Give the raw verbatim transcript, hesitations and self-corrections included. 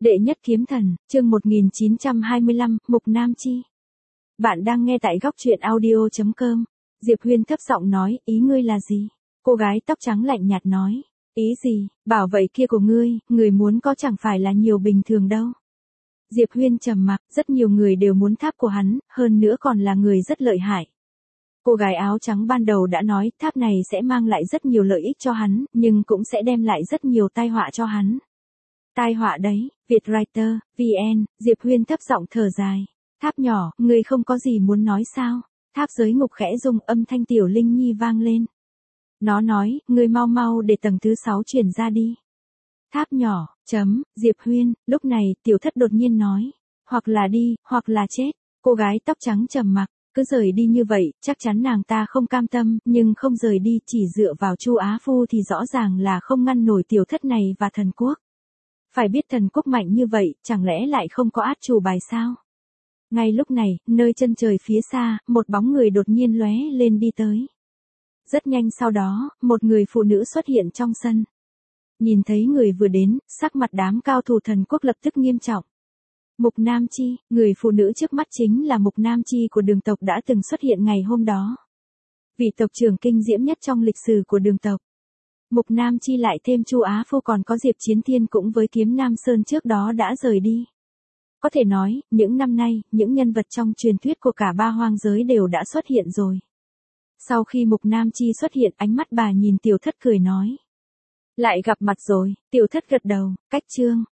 Đệ nhất kiếm thần, chương một nghìn chín trăm hai mươi lăm, Mục Nam Chi. Bạn đang nghe tại góc truyện audio chấm com. Diệp Huyên thấp giọng nói, ý ngươi là gì? Cô gái tóc trắng lạnh nhạt nói, ý gì, bảo vậy kia của ngươi, người muốn có chẳng phải là nhiều bình thường đâu. Diệp Huyên trầm mặc, rất nhiều người đều muốn tháp của hắn, hơn nữa còn là người rất lợi hại. Cô gái áo trắng ban đầu đã nói tháp này sẽ mang lại rất nhiều lợi ích cho hắn, nhưng cũng sẽ đem lại rất nhiều tai họa cho hắn. Tai họa đấy, Vietwriter, vê en, Diệp Huyên thấp giọng thở dài. Tháp nhỏ, ngươi không có gì muốn nói sao? Tháp giới ngục khẽ rung, âm thanh Tiểu Linh Nhi vang lên. Nó nói, ngươi mau mau để tầng thứ sáu chuyển ra đi. Tháp nhỏ, chấm, Diệp Huyên, lúc này tiểu thất đột nhiên nói. Hoặc là đi, hoặc là chết. Cô gái tóc trắng trầm mặc, cứ rời đi như vậy, chắc chắn nàng ta không cam tâm, nhưng không rời đi chỉ dựa vào Chu Á Phu thì rõ ràng là không ngăn nổi tiểu thất này và thần quốc. Phải biết thần quốc mạnh như vậy, chẳng lẽ lại không có át chủ bài sao? Ngay lúc này, nơi chân trời phía xa, một bóng người đột nhiên lóe lên đi tới. Rất nhanh sau đó, một người phụ nữ xuất hiện trong sân. Nhìn thấy người vừa đến, sắc mặt đám cao thủ thần quốc lập tức nghiêm trọng. Mục Nam Chi, người phụ nữ trước mắt chính là Mục Nam Chi của Đường tộc đã từng xuất hiện ngày hôm đó. Vị tộc trưởng kinh diễm nhất trong lịch sử của Đường tộc. Mục Nam Chi lại thêm Chu Á Phu còn có Diệp Chiến Thiên cũng với Kiếm Nam Sơn trước đó đã rời đi. Có thể nói, những năm nay, những nhân vật trong truyền thuyết của cả ba hoang giới đều đã xuất hiện rồi. Sau khi Mục Nam Chi xuất hiện, ánh mắt bà nhìn tiểu thất cười nói. Lại gặp mặt rồi, tiểu thất gật đầu, cách chương,